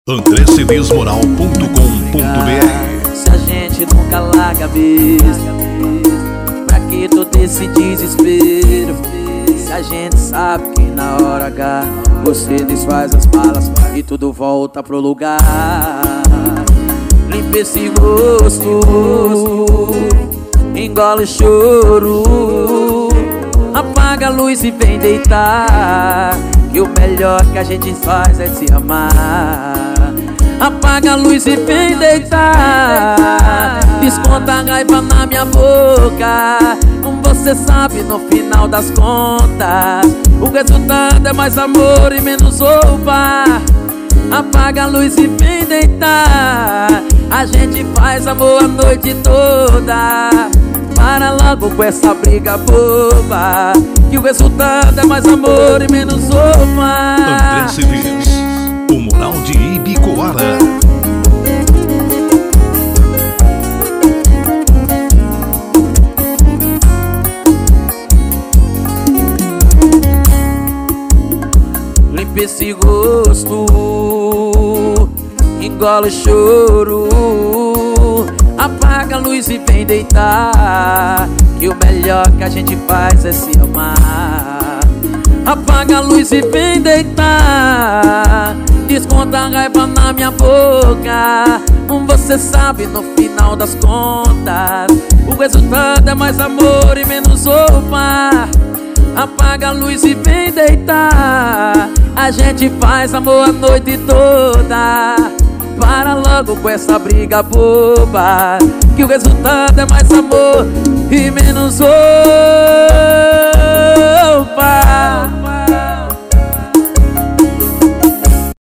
andrecedesmoral.com.br. Se a gente nunca larga mesmo, pra que todo esse desespero? Se a gente sabe que na hora H você desfaz as malas e tudo volta pro lugar. Limpa esse gosto, engole o choro, apaga a luz e vem deitar, que o melhor que a gente faz é se amar. Apaga a luz e vem deitar, desconta a raiva na minha boca. Você sabe, no final das contas, o resultado é mais amor e menos roupa. Apaga a luz e vem deitar, a gente faz amor a noite toda. Para logo com essa briga boba, que o resultado é mais amor e menos roupa. André Cedês, o Moral de Ibicoara. Limpa esse gosto, engola o choro, apaga a luz e vem deitar, que o melhor que a gente faz é se amar. Apaga a luz e vem deitar, desconta a raiva na minha boca. Você sabe, no final das contas, o resultado é mais amor e menos roupa. Apaga a luz e vem deitar, a gente faz amor a noite toda. Para logo com essa briga boba, que o resultado é mais amor e menos roupa.